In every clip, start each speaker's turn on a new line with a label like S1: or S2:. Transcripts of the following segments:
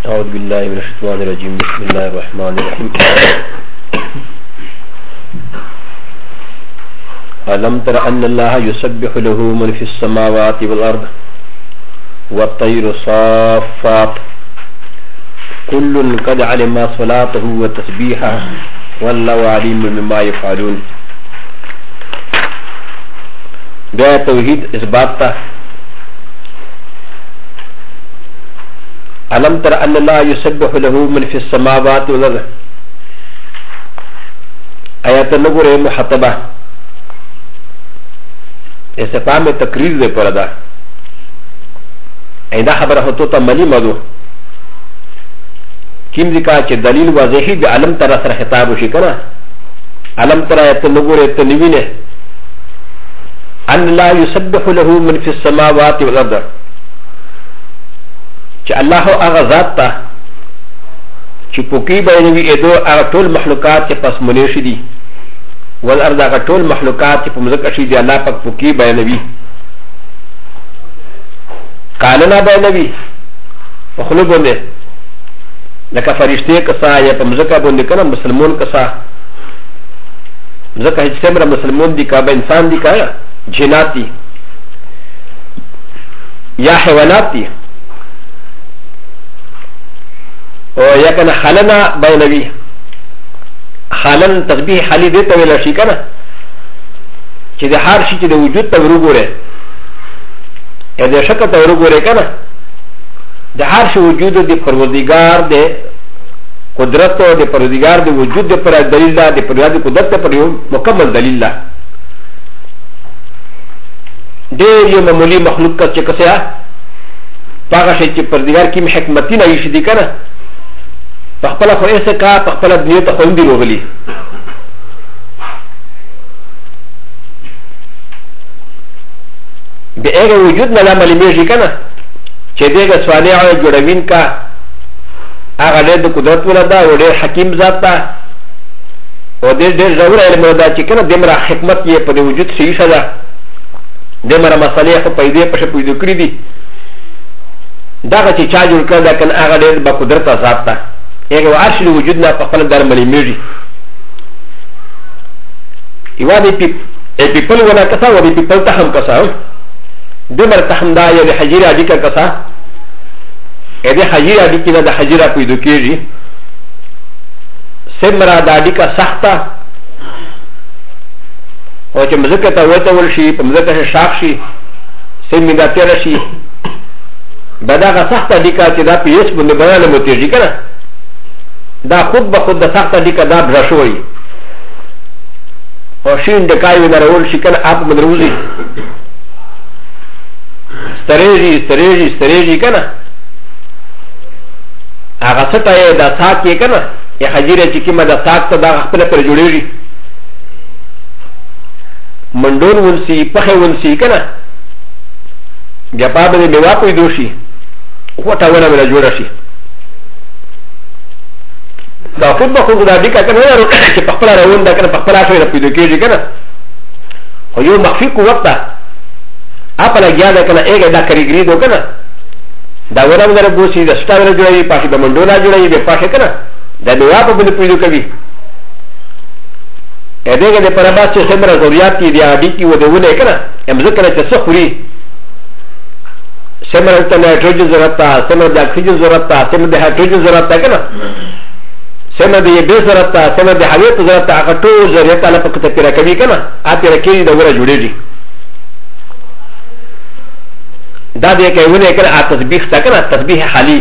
S1: أعوذ بالله من الشيطان الرجيم. بسم الله الرحمن الرحيم. ألم تر أن الله يسبح له من في السماوات والأرض والطير صافات كل قد علم صلاته وتسبيحه والله عليم بما يفعلون. بیا توحید اثبات تا ألم تر أن الله يسبح له من في السماوات والأرض آيات النبور محتبة استفهام تقرير دے پر دا ایدا خبر ہوتو تا ملی مدو کیم ذکا چه دلیل واضحی بی علم تر سر خطاب وشی کنا علم تر آیت النبور تنوینه أن الله يسبح له من في السماوات والأرض چې الله هغه ذات ته چې پوکي بیانوي ادو هغه ټول مخلوقات چې پس منې شي دي والارض هغه ټول مخلوقات چې په مځکه شي دي الله پاک پوکي بیانوي قالنا بیانوي په خلو باندې لکه فرشته کسا یا په مځکه باندې کنه مسلمان کسا مځکه چې څومره مسلمان دي کا به انسان دي کا جنات دي یا حیوانات دي او یا کنه خلنا بینوی خلن تسبیح حالی دیتا ویلا شی کنه چه ده هر شی چه ده وجود تا ورو گوره یا ده شکل تا ورو گوره کنه ده هر شی وجود ده پروردگار ده قدرت ده پروردگار ده وجود ده پر دلیل ده ده پروردگار ده قدرت ده پر مکمل دلیل ده ده یو معمولی مخلوق کا چه کسیا پاگا شی چه پروردگار کیم حکمتی نایشی دی کنه پخپلا خو ایسا کا پخپلا دنیا تا خوندی روغلی بی ایگا وجود نلا ملیمیشی کنا چه دیگا سوانیع جوڑوین کا آغا دیر دا قدرت ولا دا و دیر حکیم ذات تا و دیر ضرور علم دا چه کنا دیمرا حکمت یہ پا دی وجود سیشا دا دیمرا مسئلے خو پیدے پشا پیدو کری دی دا غا چه چا جوڑ کرده کن آغا دیر با قدرت ذات تا ایک عرش وجودنا فقط در ملیمیجی ایوا دی پیپل ونا کسا و دی پیپل تحم کسا دمر تحم دا یا دی حجیر عدی کا کسا ای دی حجیر عدی کی نا دا حجیر پیدو کیجی سمرا دا عدی کا سختا و چه مذکتا ویتا ولشی پا مذکتا شاق شی سمی دا تیر شی بدا کا سختا عدی کا چه دا پیس بند بنانا متیجی کنا دا خود به خود د سخته دیکه دا برشوي او شین د کای ونه رول شي کنه اپ مدروزي ستریږي کنه هغه څه ته دا ساک یې کنه یا حجیره چې کیمه دا ساک ته دا خپل پر جوړیږي منډون ونسي پخه ونسي کنه بیا په دې میوا کوي دوشي وټه ونه ولا جوړ شي دا خود به خود دا دیکه کنه نه روکه چې په خپل راون دا کنه په خپل اشاره پیدا کیږي کنه خو یو مخفي قوت ته اپلا گیا دا کنه ایګه دا کریګری دو کنه دا ورم غره بوسي دا سټاور جوړي پاکي د منډولا جوړي به پاکه کنه دا نو اپ په پیدا کوي ا دېګه د پربا چې سمره ضرورت دي دی اډي کی ودونه کنه ام ذکر چې څه خوري سمره ته نایټروجن ضرورت تا سمره د اکسیجن ضرورت تا سمره د هایدروجن ضرورت تا کنه سمه د یبه ضرورت تا سمه د حویت ضرورت تا هغه ټول ضرورت الله پکې تیر کوي کنه اته رکې د وره جوړېږي دا دې کوي کنه ا تسبیح تا کنه تسبیح حالی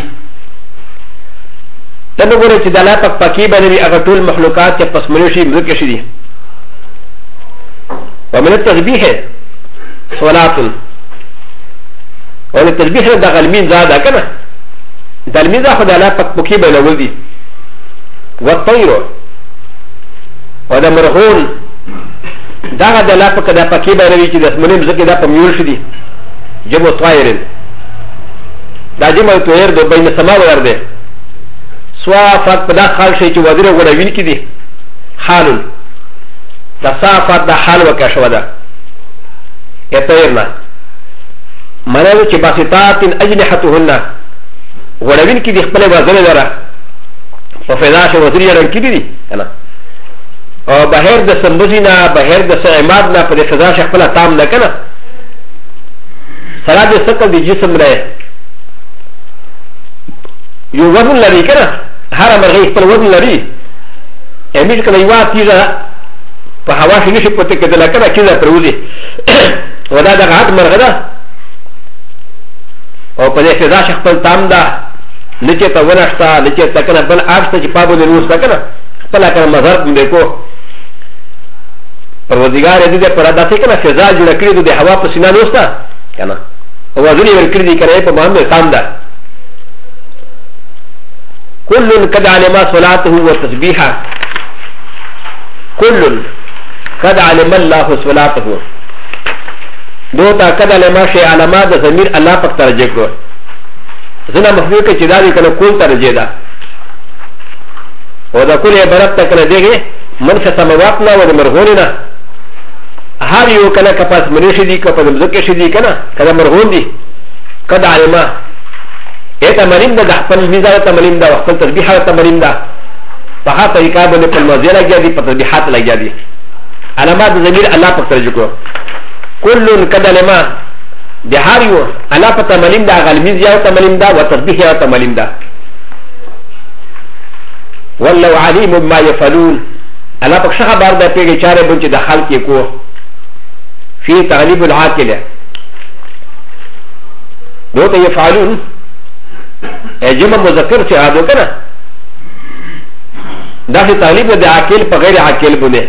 S1: تنه ګوره چې د الله پاک پاکي باندې هغه ټول مخلوقات چې پس منو شي مذکر شي دي ومن التسبيح صلاه ومن التسبيح د غلمین زاده کنه د غلمین زاده د الله پاک پاکي باندې ولدي والطير ودا مرغون دا د لا پک د پکی باندې چې د اسمنه مزکه دا په میول شدي جمع طائرن دا جمع طائر د بین سما ورده صافات په دا خال شي چې وزیر غوډوین کې دي حال دا صافات د حال وکښو ده اتیرنا منو چې باسطات اجنحتهن غړوین کې د خپل وزن لره په فضا شي وزن یې رنګ کې دي کنه او بهر د سمبوزینا بهر د سعماد نه په فضا شي خپل تام نه کنه سره د سکل د جسم نه یو وزن لري کنه هر مرغه خپل وزن لري امیر کله یو تیزه په هوا کې نشي پته کېدل کنه کله پروزي ودا د غاټ مرغه ده او په دې فضا شي خپل تام ده نچه ته ونشتا نچه ته کنه بل اړسته چې پابو نه روسته کنه خپل کنه مزار دې کو پروردگار دې پر داسې کنه فضا جوړ کړی د هوا په سینه نوستا کنه او ځنی ور کړی دي کنه په باندې تام ده كل قد علم صلاته وتسبيحه كل قد علم الله صلاته دوتا قد علم شيء علامات ضمير الله پاک ترجمه کو زنا مخلوق چې دا دې کنه کول ترجمه ده او دا کول عبارت ته کنه دیږي منفس سماوات نه او مرغون نه هر یو کنه کپاس منشي دي کپاس مزکه شي دي کنه کله مرغون دي قد علم ایتا مریم دا خپل میزان تمرین دا خپل تسبیحات تمرین دا په هغه طریقه باندې په مزه لګیا دي په تسبیحات لګیا دي علامات ضمیر الله په ترجمه کو كل كلمه د هر یو الله په تمرین دا غلمیز یا تمرین دا او تسبیح یا تمرین دا والله علیم بما يفعلون الله په څه خبر ده پیږي چاره بنچ د خلق کو فی تغلیب العاقل دوته يفعلون جمع مذکر سے آدھو کنا دا سی تعلیب دا عاقل پا غیر عاقل بنے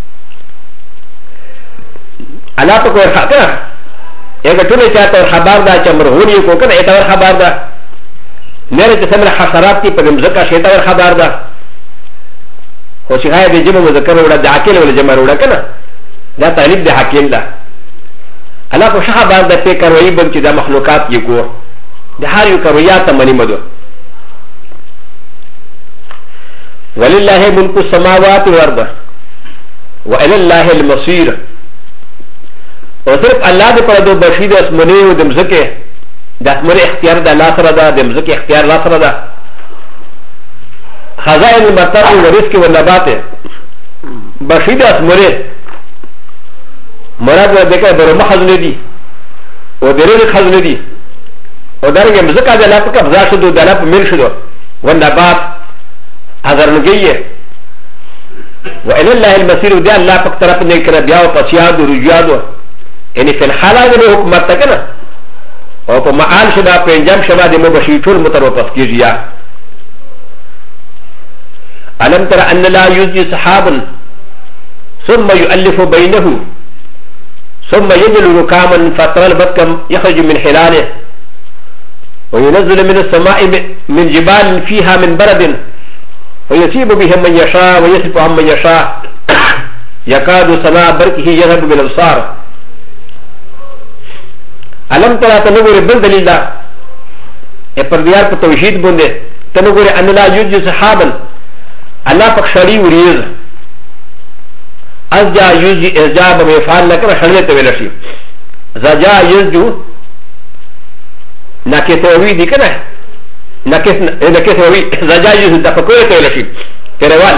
S1: اللہ پا کوئی کنا ایک طولی چاہتا اور خبار دا چا مرغونی کو کنا ایتا اور خبار دا میرے چا سمر حسرات کی پا دمزکا شیطا اور خبار دا خوشی خواہ دا جمع مذکر وڑا دا عاقل ولا جمع وڑا کنا دا تعلیب دا عاقل دا اللہ پا شخص خبار دا پی کروئی بن چی دا مخلوقات یہ کو د هر یو کرویات منی مدو ولله ملک السماوات والارض والى الله المصير او صرف الله دې پر دو بشید اسمنه او دمزکه د اسمنه اختیار د الله سره ده دمزکه اختیار الله سره ده خزائن المطر والرزق والنبات بشید اسمنه مراد دغه برمه خزنه دي او درې خزنه دي و درجه مزكا دلا پکا بزا شدو دلا پا مل شدو و نبات حضر نگیه و الى الله المسير و دیا اللہ پک طرف نیکنا بیاو پسیاد و رجیادو یعنی فی الحالا دنو حکمت تکنا و پا معال شدا پا انجام شدا دی مبشیطون متر و پس کیجیا علم تر ان لا یزی صحابا ثم يؤلف بینه ثم يجل رکاما فترى البتكم يخرج من حلاله وينزل من السماء من جبال فيها من برد ويصيب بهم من يشاء ويصف عن من يشاء يكاد سماء بركه يذهب بالابصار الم ترى تنور بل دليل پردیار پر توحید بنده تنور ان لا يجوز صحابا الله پاک شری وریز از جا یوزی اجاب مفعال لکن شرله تویل شي زجا یزجو ناکسوی دی کنه ناکسوی زجا یزجو تفکر تویل شي تروال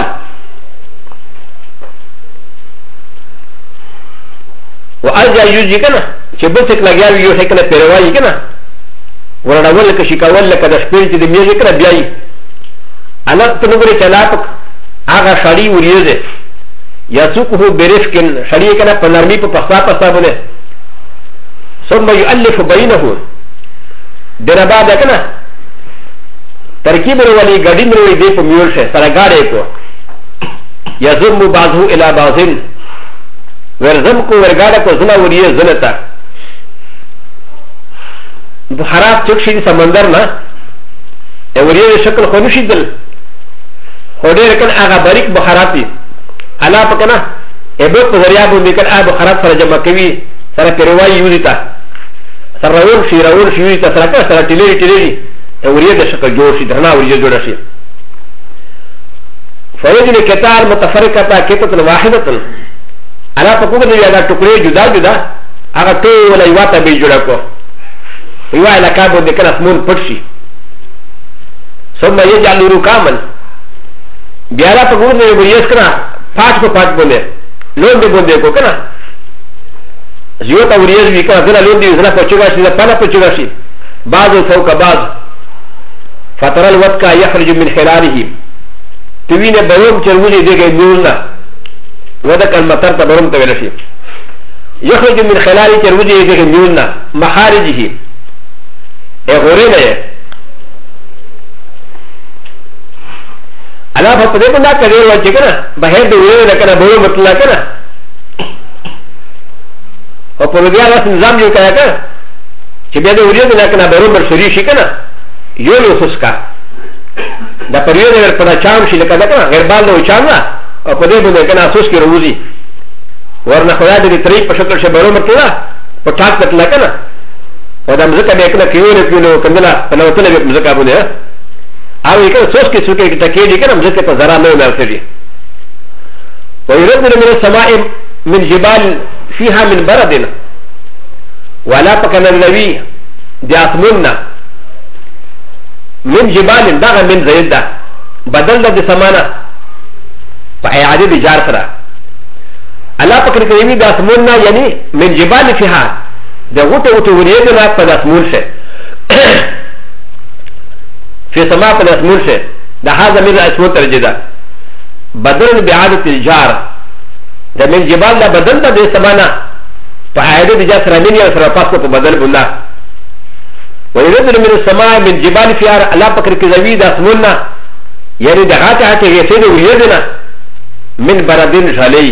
S1: و ارجا یوزی کنه چې بل څه لګیاوی یو څه کنه تروای کنه ورډول ک شکاول لک د شپې چې د میږي کنه بیاي انا تنګوري چلاپک هغه شړی وریزه يسوقه برفق شريكنا فنرمي بقصة قصابنا ثم يؤلف بينه دربا دكنا تركيب الولي قديم روي دي فميولشه سرقاريكو يزم بعضه الى بعضين ورزمكو ورقاركو زنا وريه زنتا بحرات تكشي سمندرنا وريه شكل خنوشي دل خودي ركن اغا بريك بحراتي الله پکنا ابو پزریا باندې کړه ابو خراب سره جمع کوي سره پیروای یوزیتا سره راول شي یوزیتا سره ټیلری اوريه د شکل جوړ شي درنا اوريه جوړ شي فوجد الكتار متفرقه كتله واحده الله پکو د یاده ټوکړي جدا هغه ټول ایواته به جوړ کو یو علاقه باندې کله اسمون پټ شي ثم يجعل ركاما بيالا فقول لي بريس كنا فاش کو فاش بولے لون دے بولے کو کنا زیوتا وريز بي كنا زنا لون دي زنا پچواشي زنا پانا پچواشي بعض فوق بعض فترى الودكا يخرج من خلاله توين بروم چروجي دے گئے نورنا ودك المطر تبروم تولشي يخرج من خلاله چروجي دے گئے نورنا مخارجه اے غورے نہ الا فقدت لا كثير وجهنا بهر دوري لكن بروم مطلع كنا وپرودیا راس نظام جو کیا کر چې بیا د وریځ نه کنه برابر شری شي کنه یو له خصکا دا پریود ور په چام شي لکه دا کنه غیر بال نو چام نه او په دې باندې کنه اساس کې روزي ورنه خدای دې طریق په شکل شه برابر کړه په ټاک تل کنه او دا مزه کله کنه کیو کیلو کندلا په نو تل به مزه کابونه او یې کنه سوچ کې څوک کې ټکې دي کنه مزه په زرا نه ورسېږي ويرد من السماء من جبال فيها من بردنا ولا بكن النبي دياتمنا من جبال دغا من زيدا بدل د سمانا فاعاده بجار سرا الا بكن النبي دياتمنا يعني من جبال فيها دغوت وتوريدنا فداسمون شه في سماء فداسمون شه ده هذا من اسمه ترجدا بدل بعاده الجار ده من جبال لا بدل ده سمانا فعاده بجاس رامين يا سرapasco په بدل بولا ويرد من السماء من جبال فيها لا فكر كزوي ده اسمنا يعني ده غاته ته يسيد ويدنا من بردين جالي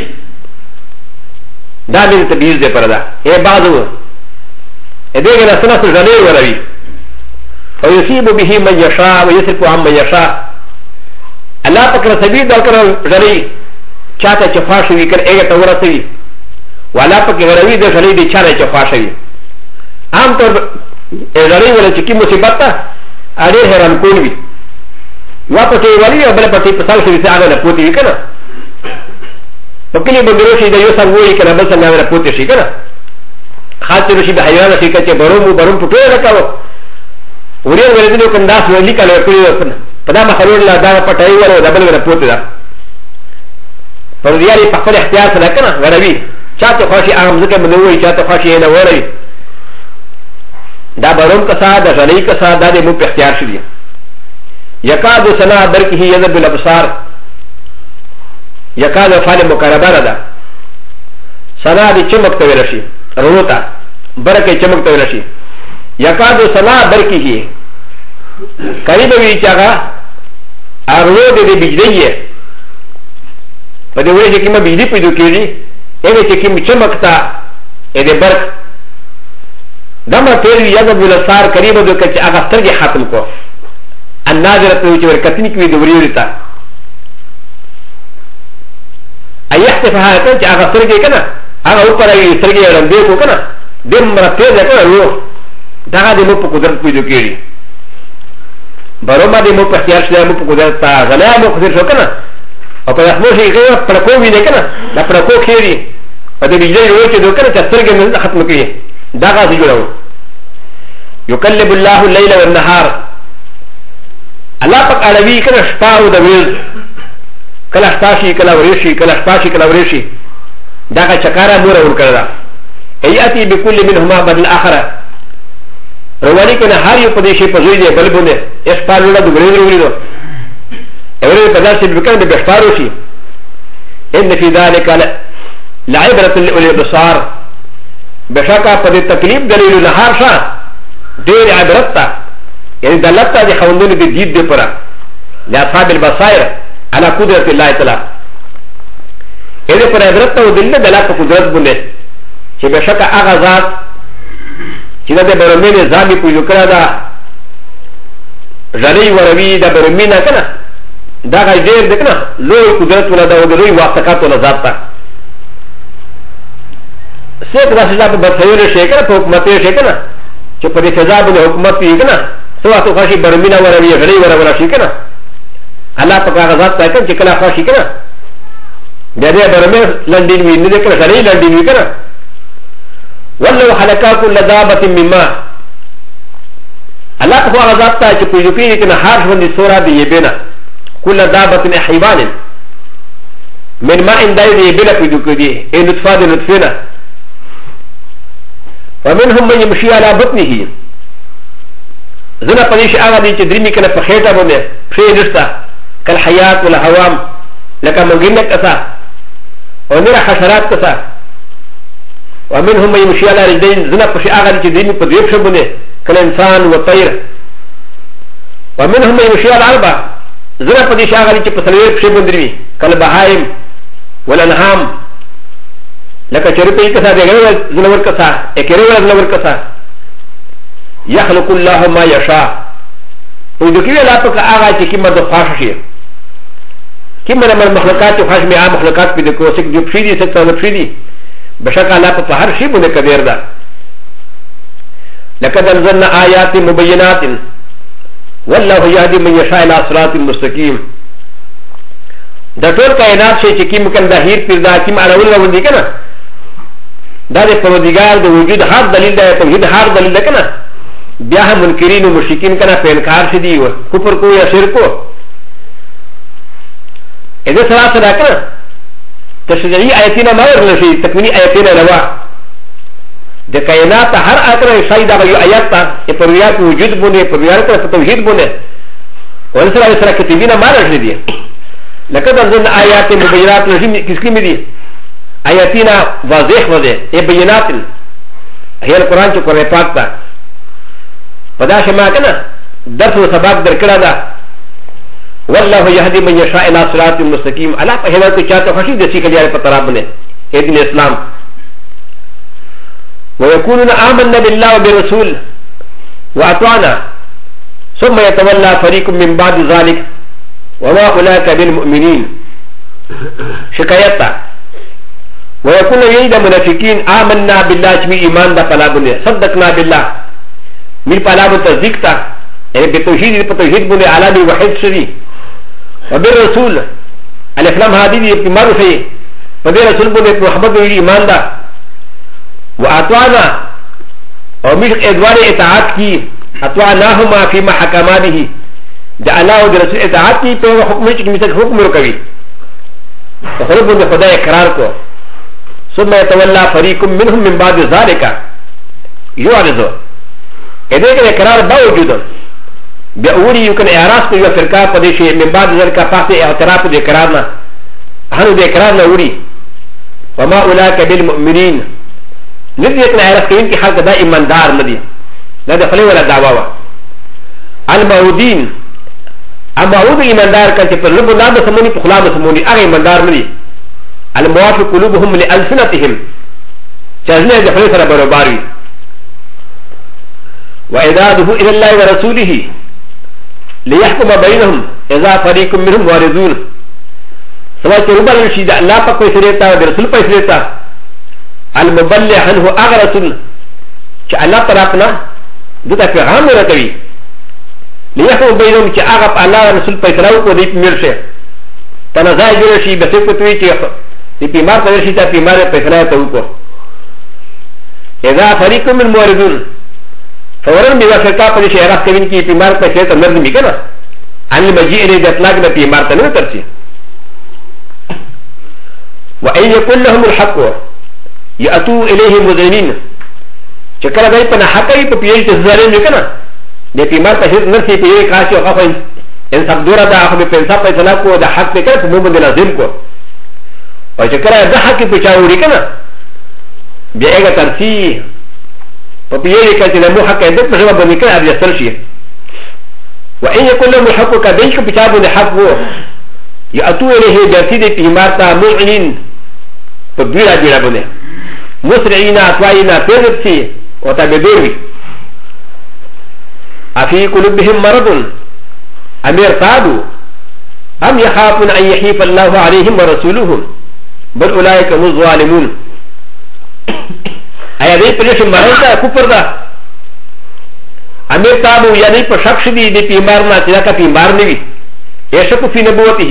S1: ده من تبيز ده پردا اي بعضو ادهه له سنه جالي ولوي ويصيب به من يشاء ويصرف عن من يشاء الله فكر سبيل ده كر جالي چاته چفاش وی کر ایګه تور سوي والا پک غروي د غلي دي چاله چفاش وی عام طور غلي ولا چې کی مصیبت ته اړه حیران کول وی واپس یې ولی او بل پټي په سال کې څنګه نه پوتې کنه په کلی بندرو شي د یو سر وی کنه بل څنګه نه پوتې شي کنه خاطر شي د حیوان شي چې بروم پټو راکاو ورې ورې دې کنداس ولی کله کړی په دا مخلوق لا دا پټای ورو دبل نه پوتې دا پر دیاري په خپل اختیار سره کنه غروي چاته خوشي عام ځکه منوي چاته خوشي نه وره دا بروم کسا دا غلي کسا دا د مو په اختیار شي يكاد سنا بركه يذب بالابصار يكاد فعل مقاربه ده سنا دي چمک ته ورشي روتا برکه چمک ته ورشي يكاد سنا بركه قریب وی چاغه ارو دې بجلی په دې وجه کې ما بجلی پیدا کړی اې چې کې چمکتا اې دې برق دمه تیر یاد بالابصار قریب د کچ هغه سترګې ختم کو الناظرة وجه كتنك في دوريتا أيحتفها كنت أغا سرقي كنا أغا أقرأ سرقي رمبيكو كنا دم مرتبه كنا روح داغا دي مو قدرت في دوكيري بروما دي مو اختيار شده مو قدرت تا غلاء مو قدر شو كنا وقد أخموشي غير پرکو بينه كنا لا پرکو كيري ودي بجلي روچه دو كنا تسرقي من ختم كي داغا سجلو يقلب الله الليل والنهار الله پاک علوی کله شپه او د ورځ کله شپاشي کله ورشي کله شپاشي کله ورشي دا کا چکارا مور ور کړه ایاتی بكل منهما بدل الاخره رواني کنه هر یو پدیشي په زوی دی بل بونه اس پالو د ورځ ورې دو اورې په داسې بکنه د بشپارو شي ان فی ذلک لعبره للابصار بشکا په تکلیف دلیل نهار شه ډیر عبرت تا يعني دلتا دي خوندون دي ديد دي پرا لأصحاب البصائر على قدرة الله تعالى إذا پر عبرت و دلتا دلتا قدرت بنده چه بشک آغا ذات چه دا برمین زامی پویدو کرا دا جلی وروی دا برمین کنا دا غای دیر دکنا لوی قدرت ولا دا و دلوی واقتقات ولا ذات تا سیک دا سجا پا بدخیر شکر پا حکمتی شکر چه پر فضا بنده حکمت پیگنا سوا تو خاشي برمينا ولا وي غري ولا شي كنا الله پاک غزاد تاکن چې کله خاشي کنا د دې برمه لندن وی نه کله غري لندن وی کنا ولو حلقات لذابه مما الله هو غضب تا چې په یوکي کې نه هر باندې سورا دی بنا كل دابه حيوان من ما ان دای دی بلا په یوکي دی ان لطفه د لطفنا ومنهم من يمشي على بطنه زنا پدیش هغه دی چې درمی کنه په خېټه باندې پښې نشته کل حیات ولا هوام لکه مګینه کسا او نور حشرات کسا ومنهم من يمشي على رجلين زنا پښې هغه دی چې درمی په دیو شه باندې کل انسان و طير ومنهم من يمشي على اربع زنا پدیش هغه دی چې په سلوي پښې باندې وي کل بهائم والانهام لکه چرپی کسا دیګر زنور کسا اکرو زنور کسا يخلق الله ما يشاء ويدكي لا بك اغا كيما دو خاششي كيما من المخلوقات وخاشمي عام مخلوقات بدكو سك دو بشيدي سك دو بشيدي بشكل لا بك هر شيء من كبير ده لقد انزلنا ايات مبينات والله يهدي من يشاء الى صراط مستقيم دا ټول کائنات شي چې کیم کله ظاهر پیدا کیم اړول ودی کنه دا د پروردگار د وجود هر دلیل ده توحید هر دلیل ده کنه بیا هم منکرین و مشرکین کنه په انکار شدي و کفر کو یا شرک کو اذا سره سره کنه تشریعی آیتونه ما ورل شي تکوینی آیتونه روا د کائنات هر اکر شای دا یو آیات ته په ریاض وجود بونه په ریاض ته توحید بونه ول سره سره کتابونه ما راځي دي لقد انزلنا آيات مبينات نجم كسكيم دي آياتنا واضح وده بينات هي القرآن جو قرآن پاک تا فدا شما کنا درس و سباق در کرا دا والله يهدي من يشاء الى صراط مستقيم الله په هدایت کو چاته خوشي دي کلیار په طرف باندې دین اسلام ويقولون آمنا بالله وبرسول واطعنا ثم يتولى فريق من بعد ذلك وما أولئك بالمؤمنين شكايتا ويقول يجد منافقين آمنا بالله جميع إيمان دا فلابنه صدقنا بالله من فلابن تصديقتا يعني بتوحيد بتوحيد بني علامي وحيد شري وبالرسول الإسلام هذه بمارو شيء وبالرسول بني محمد بني إيمان دا وأطعنا ومش إدوار إطاعت كي أطعناهما فيما حكما به د الله او د رسول اطاعت کی په حکم چې مثل حکم ورکوي خپل بند خدای اقرار کو ثم يتولى فريق منهم من بعد ذلك يعرض اذا كان اقرار باوجود بأولي يمكن اعراض کو یو فرقه په دې شی من بعد ذلك پاتې اعتراف د اقرارنا هنو د اقرارنا وړي وما اولئك بالمؤمنين ندي کنه اعراض کوي چې حق دا ایماندار ندي نه د خپل ولا دعوا وا المعودين اما هو ایماندار کله چې په لبو نه د سمونی په خلا د سمونی هغه ایماندار نه دي الموافق قلوبهم لالسنتهم چې ځنه د خپل سره برابر وي واعداده الى الله ورسوله ليحكم بينهم اذا فريق منهم واردون سواء چې ربل شي د الله په کوئی سره تا د رسول په سره تا المبلغ عنه اغرسل چې الله طرفنا دته پیغام ورکوي ليحكم بينهم چې هغه په الله رسول په تراو کو دی مرشه تنازع جوړ شي به څه کوي چې دی بیمار په ورشي ته بیمار په تراو ته وکړو اذا فريق من موردون فورن بیا فرقه په شي راځي کوي چې بیمار په څه ته مرد میکنه ان مجيء الى اطلاق د بیمار ته نه ترسي وان يكن لهم الحق ياتوا اليه مذعنين چې کله دوی په حق یې په پیل کې ظالم وکنه د پیمار په هیڅ نرسي په یوه کاشي او خفن انصاف دوره ده خو په انصاف په اطلاق کو د حق په کړه په مو باندې لازم کو او چې کله د حق په چاوري کنه بیا هغه ترسي په پیل کې چې د مو حق دې په ځواب باندې کړه بیا سر شي وان يكن له حق کدی چې په چا باندې حق وو ياتو الیه جسید پیمار ته مؤمنین په بیره بیره باندې مسرعين اطواینا پیرسي او تبدوي افي قلوبهم مرض ام ارتابوا ام يخافون ان يحيف الله عليهم ورسوله بل اولئك هم الظالمون ايا دي پرش مرض دا کفر دا ام ارتابوا يعني په شک شدي دي بیمار نه چې کا بیمار نه وي يشك في نبوته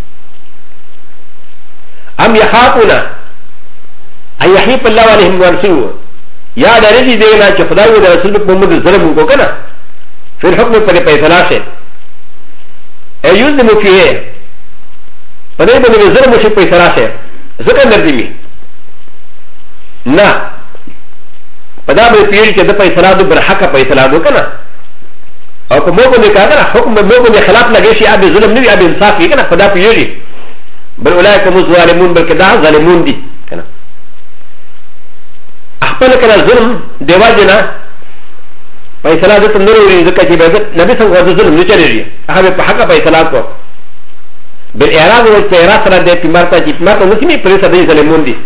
S1: ام يخافون ان يحيف الله عليهم ورسوله يا درجي دينا چې خدای او رسول محمد ظلم وکړه في الحكم پر فیصله يلزم فيه فدې باندې ظلم شي فیصله شي ځکه لازمي نه پدا به پیل چې د فیصله د برحق فیصله دو کنه او کوم باندې کاغه حکم مو باندې خلاف لګي شي ابي ظلم نه وي ابي انصاف کنه پدا پیږي بل اولئک هم ظالمون بلکې دا ظالمون دي کنه خپل کړه ظلم دیواجنا فیصله د تنور ورې ځکه چې نبی څنګه د ظلم نه چلېږي هغه په حق فیصله کو بالاعراض والاعتراض سره د پیمارته چې پیمارته نسمي پرې سره ظالمون دي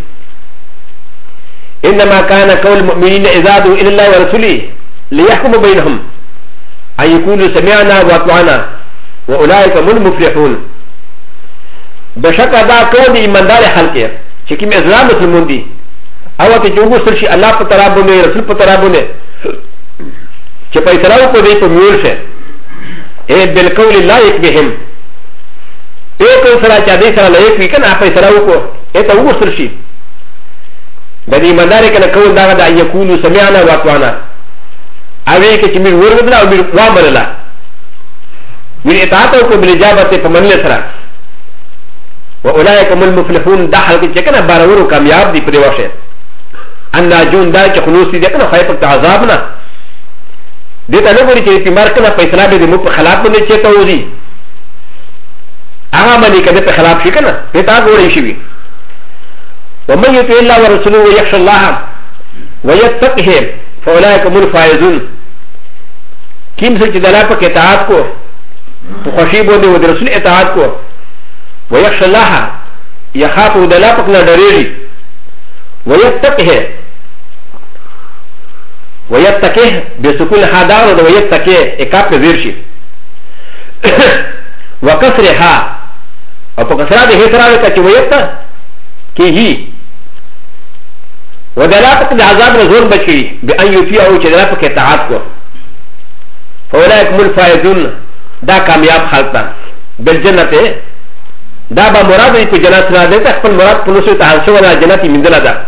S1: انما كان قول المؤمنين اذا دعوا الى الله ورسوله ليحكم بينهم ان يقولوا سمعنا واطعنا واولئك هم المفلحون بشك دا قول ایماندار خلق چې کوم اسلام مسلمون دي او ته جو وصل شي الله په طرف باندې رسول په طرف باندې چې پیسراو کو دی په میول شه اے بالقول لایق بهم اے کو سره چا دې سره لایق وي کنه پیسراو کو اے ته وصل شي د دې مدار کنه کول دا د یکونو سمعنا واطعنا اوی کې چې موږ ورغلا او موږ وامرلا موږ اطاعت او بل اجابت په منل سره واولئک هم المفلحون دا حالت چې کنه بارورو کامیاب دي په واشه ان جون دا چې خلوص دي کنه خایف په عذاب نه دې ته نه ګوري چې تیمار کنه فیصله به مو په خلاف باندې چته وځي هغه باندې کده په خلاف شي کنه ته تا ګوري شي ومن يطع الله ورسوله ويخشى الله ويتقه فاولئك هم الفائزون كم سچ دلا په اطاعت کو خوشي بوده و رسول اطاعت کو ويخشى الله يخاف دلا په نه ډریږي ويتقه بسكون حدار ويتقه اکاپ زیرشي وكسرها او په کسره د هتراوي کچ ويتا كيه ودلالة العذاب رزول بشري بأن يطيعوا جدلا فكتاعات کو فأولئك هم الفائزون دا كامياب خلقا بالجنة دا با مراد في جنات نادتا خپل مراد پنسو تحرشو ولا جنات من دل دا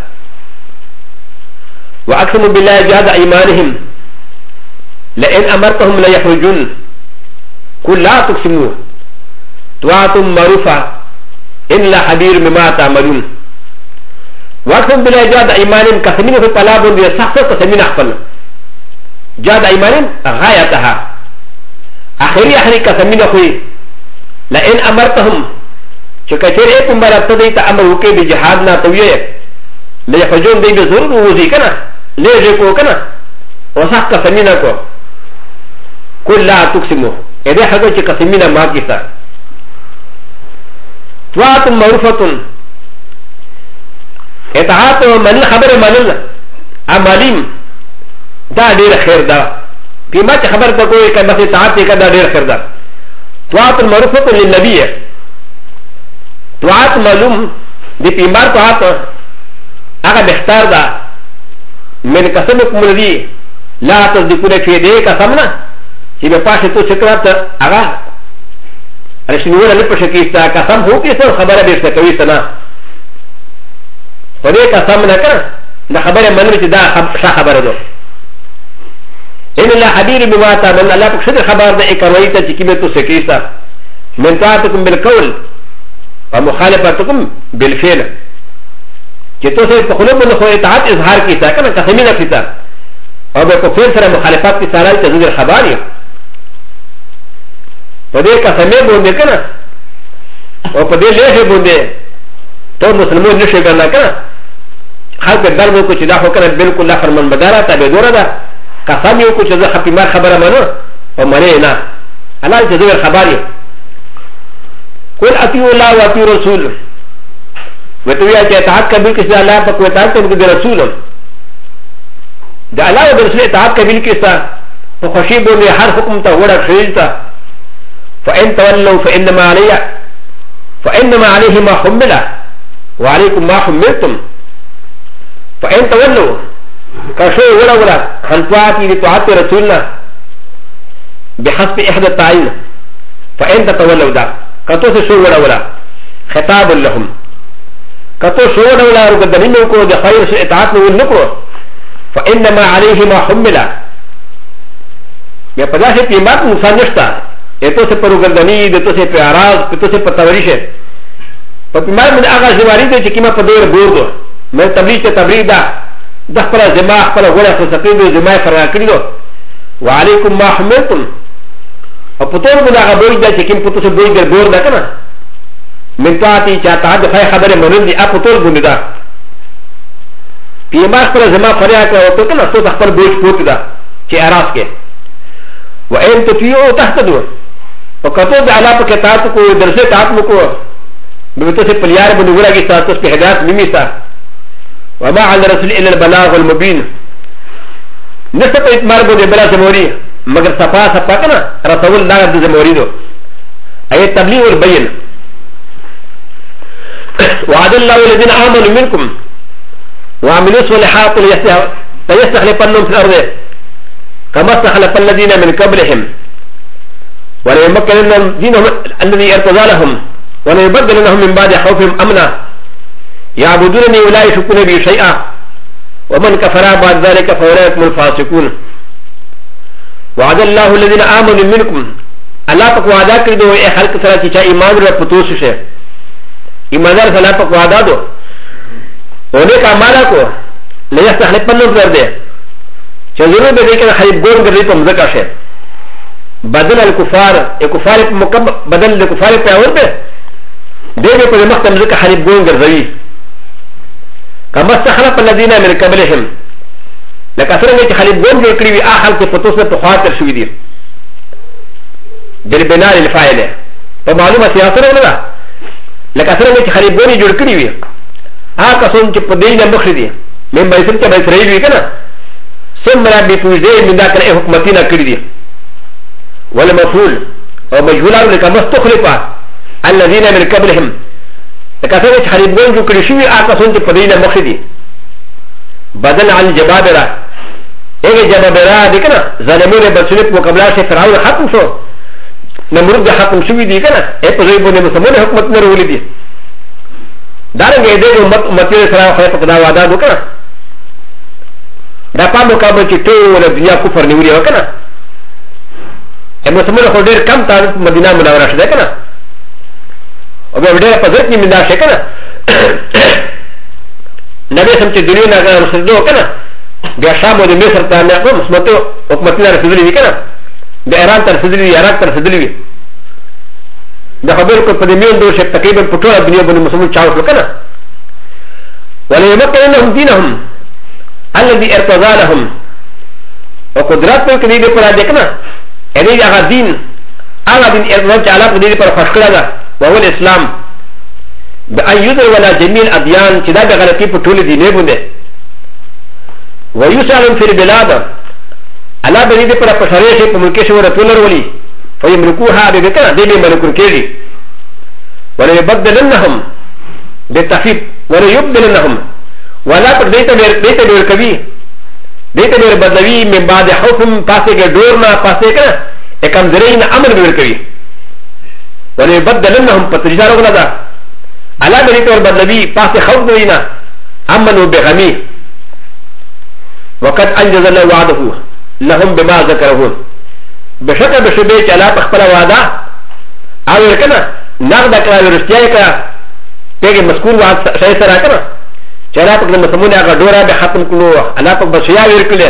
S1: وأقسموا بالله جهاد إيمانهم لئن أمرتهم لا يخرجون قل لا تقسموا طاعة معروفة إلا حبير مما تعملون وقسم بلا جاد ايمان كسمين في طلاب سخت كسمين اخفل جاد ايمان غايتها اخري اخري كسمين اخوي لئن امرتهم شكاكير ايكم بلا تديت امر وكي بجهادنا طوية ليخرجون دي بزرور ووزي كنا ليجيكو كنا وسخت كسمين اخو كل لا تقسموا اذا حقا كسمين ما كيسا طاعة معروفة اطاعت من خبر منل عملیم دا ډیر خیر ده پیما چې خبر ته کوی کله چې اطاعت یې کړه ډیر خیر ده طاعت المعروفه للنبي طاعت معلوم دی پیمار طاعت هغه بهتر ده من قسمکم الذي لا تصدقون في دې قسمنا چې په پاشه تو شکرات هغه رښتینول نه پښه کیسه قسم هو کې څه خبره به څه کوي څه نه ودې قسم نه کړ دا خبره منل چې دا خبره ده ان الله حبير بما تعمل الله بخشد خبر ده اکروي ته چې کیمه تو سکیسا من طاعتكم بالقول ومخالفتكم بالفعل چې تو سه په خلق نه خو اطاعت اظهار کیسا کنه قسمی نه کیسا او په فعل سره مخالفت کی سره ته ذکر خبر یې ودې قسمه باندې کنه او په دې له باندې تو مسلمون نشي ګرځا کنه خلق دربو کو چې دا خو کنه بالکل لا فرمان بداره تابع دوره ده قسم یو کو چې زه خپل خبره منو او منې نه الله چې زه خبر یم قل اطیعوا الله واطیعوا رسول وتویا چې اطاعت کوي چې الله په کوه اطاعت کوي رسول دا الله او رسول اطاعت کوي چې په خوشي باندې هر حکم ته وړه خېلتا فان تولوا فانما عليه ما حمل وعليكم ما حملتم فان تولوا كشو ولا ولا خلفاتي لطاعت رسولنا بحسب احدى التعين فان تتولوا دا كتوس شو ولا ولا خطاب لهم كتوس شو ولا ولا رقدمين کو د خير اطاعت نو نکو فانما عليه ما حمل بیا په داسې پیمات نقصان نشته اته سے پروګردنی د تو سے په اراز په تو سے په توریشه په پیمات باندې هغه زماري ته چې کیما په ډیر ګورډو مې تبلیغ ته تبلیغ ده د خپل جما خپل غوړه خو سپیدو جما فرا کړیدو وعليكم ما حملتم او په تور باندې هغه بوج ده چې کیم په تو سے بوج در ګور ده کنه من تاتی چاته د خبره مونږ دي اپ تور باندې ده پیما خپل جما فرا کړو ته کنه څو خپل بوج پوت ده چې اراز کې وان تطيعوا تهتدوا وكتب على كتابكم ودرسه تعلمكم بمتوسط بليار بنورا کی ساتھ پہ ہدایت نمیسا وما على الرسول الا البلاغ المبين نسبت اتمار بده بلا زموري مگر صفا صفا کنا رسول الله د زموري دو اي تبلیغ البين وعد الله الذين امنوا منكم وعملوا الصالحات ليستخلفنهم في الارض كما استخلف الذين من قبلهم وليمكننهم دينهم الذي ارتضى لهم وليبدلنهم من بعد خوفهم امنا يعبدونني ولا يشركون بي شيئا ومن كفر بعد ذلك فاولئك هم الفاسقون وعد الله الذين امنوا منكم الله پاک وعدہ کردو اے خلق سره چې ایمان ور پتوش شه ایماندار الله پاک وعدہ دو اونې کا مالا کو ليستخلفنهم في الارض چې ضرور به دې کې خریب ګور ګرځي په مزه شه بدل الكفار الكفار بدل الكفار په اور په دې په مخ ته مزه خریب ګور ګرځي كما استخلف الذين من قبلهم لکه څنګه چې خریب ګور جوړ کړی وي اخل کې پتوس په خاطر شوې دي بل بناء الفاعل په معلومه سیاست نه ده لکه څنګه چې خریب ګور جوړ کړی وي هغه کسان چې په دې نه مخ دي مې به څنګه به اسرائیل وي کنه سمرا بفوزي من ذاك الحكمتين كردي والمفعول او مجهول لك مستخلفا الذين من قبلهم لكثره حريبون جو كريشي اكاسون تقدين مخدي بدل عن الجبابره ايه جبابره دي كنا ظالمون بسلف مقابله فرعون ختم شو نمرود ختم شو دي كنا ايه بزيبون مسلمون حكمتنا رولي دي دارنگ ايه دي امتي سرا خلق دا وعدا دو كنا دا پامو کابل چې ټول دنیا کفر نیولې وکنه مسلمان خو ډېر کم تعداد مدینه منوره شته کنه او بیا ډېر په ځکه نیمه شي کنه نبی سم چې دنیا نه رسېدو کنه بیا شام او د مصر ته نه کوم مسمتو حکومتونه رسېدلې وي کنه د ایران تر رسېدلې عراق تر رسېدلې وي دا خبر کو په دې میون دوه شپ تقریبا په ټول دنیا باندې مسلمان چاو شو کنه وليمكننهم دينهم الذي ارتضى لهم وقدرات پر کدی پر دیکھنا یعنی هغه دین هغه دین ارتضا تعالی په دې پر فشکړه ده وهو الاسلام بأيد ولا جميل اديان چې دا غلطي په ټول دینه باندې ويسالم في البلاد الله به دې پر پښاره شي په ملک شو رسول ولي فيملكوها بذكر دې به ملکون کېږي ولا يبدلنهم بالتخفيف ولا يبدلنهم ولا پر دیتا دور کبھی دیتا دور بدلوی من بعد خوفم پاسے کے دور نا پاسے کا اکم ذرین امن دور کبھی ولی بدلنہم پتجار اغلا دا علا بریتا اور بدلوی پاسے خوف دورینا امن و بغمی وقد انجز اللہ وعدہو لهم بما ذکرہون بشکر بشبے چلا پخپلا وعدا آویر کنا ناغدہ کرا ورشتیائی کرا پیگے مسکول وعد شای سرا کنا چلا پک مسلمون هغه ډورا به ختم کړو الله پک بشیا ورکړي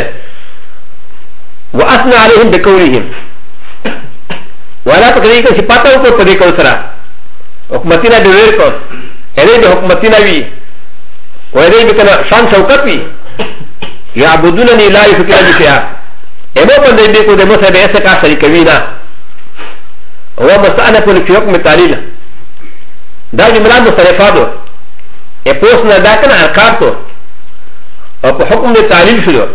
S1: واسنا عليهم بقولهم ولا پک دې کې صفاتو کو پدې کو سره حکومتینا دې ورکو اې دې حکومتینا وی وې دې کله شان شوکت وی يعبدونني لا يشركون بي شيئا اېمو باندې دې کو دې مو سره ایسه کا شریک وی نه هو مستأنف لحكم التعليل دا جمله مصرفاتو ا پوس نه دا کنه ارکار تو او په حکم د تعلیل شو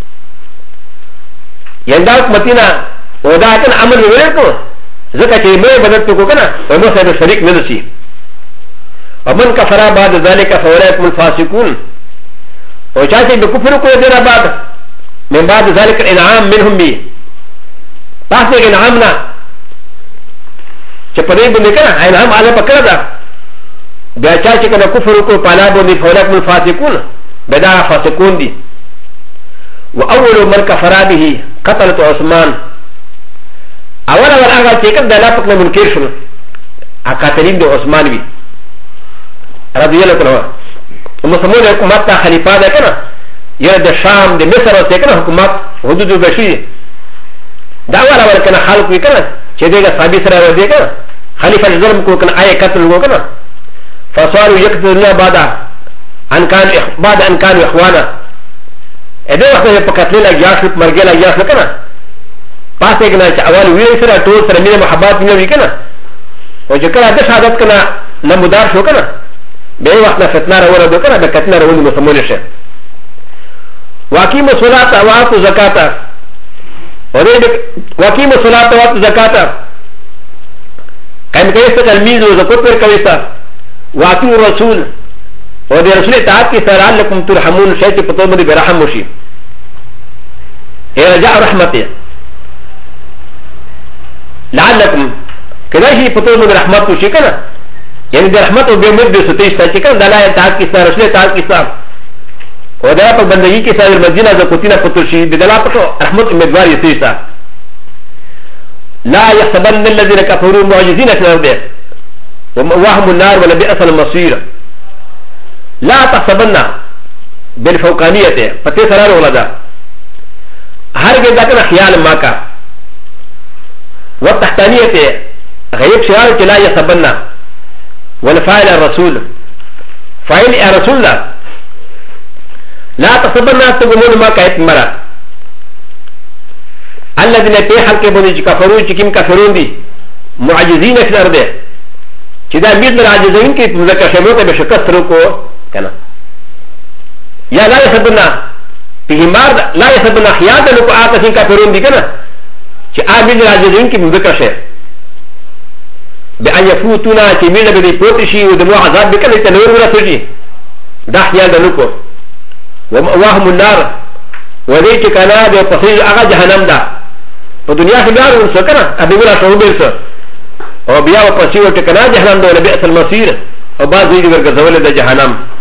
S1: یندا حکومتینا او دا کنه امر ورکو ځکه چې مې بدل کو کنه او نو سره شریک نه دي ومن كفر بعد ذلك فاولئك هم الفاسقون او چا چې د کفر کو دې بعد من بعد ذلك الانعام منهم بي تاسو انعامنا چې په دې باندې کنه انعام علی پکړه ده بیا چا چې کنه کفر کو پالا باندې فولک من فاسقون بدا فاسقون دي واول من كفر به قتلت عثمان اول اول هغه چې کوم د الله پاک نه منکر شول اقاتلین د عثمان وی رضی الله عنه مسلمان حکومت ته خلیفہ ده کنه یا د شام د مصر او څنګه حکومت حدود بشي دا اول اول کنه خلق وی کنه چې دغه ثابت سره ودی کنه خلیفہ ظلم کو کنه آیه قتل کو کنه فصاروا يقتلون بعد ان كانوا اخوانا اده وقت په قتل لا جاش مرګ لا جاش کنه پاسه کنه چې اول وی سره ټول سره مینه محبت نه وی کنه او چې کله د شهادت کنه نمودار شو کنه به وخت نه فتنه راوړل دو کنه د قتل راوړل مسلمان شه واقیم الصلاه واتو زکات واقیم الصلاه واتو زکات کله کې څه تلمیذ او زکات پر کوي تا واتو رسول او د رسول اطاعت کې سره لکم ترحمون شي چې پتو باندې برحم وشي ارجاء رحمته لعلكم كذا شيء پتو باندې رحمت وشي کنه یعنی د رحمت او به مد د ستې چې کنه د الله اطاعت کې سره رسول اطاعت کې سره و د په بندګۍ کې سره مدینه د کوتینه پتو شي د الله په رحمت امیدوار یې سره لا يحسبن الذين كفروا معجزين في الارض وهم النار ولبئس المصير لا تحسبن بالفوقانيه فتي سرار ولدا هرگز ذاك خيال ماكا والتحتانيه غيب شعار لا يحسبن والفاعل الرسول فاعل الرسول الله لا تحسبن تقومون ما كايت مرا الذين في حلق بني كفروا كم كفرون دي معجزين في الارض كذا مثل العاجزين كي مذكر شموت بشكل روكو كنا يا لا يحسبن في مار لا يحسبن خياطه لكو آتسين كفرون دي كنا كي مثل العاجزين كي مذكر شيء بأن يفوتونا كي مينا بدي بوتشي ودمو عذاب بكنا تنور ولا سجي دا خياطه لكو وهم النار وذيك كنا دي تصير اغا جهنم دا فدنيا في نار ونسكنا ابي ولا شعوبير او بيا وقسيو تكنا جهنم دا ولبئس المصير وبعض يجي ورغزول دا جهنم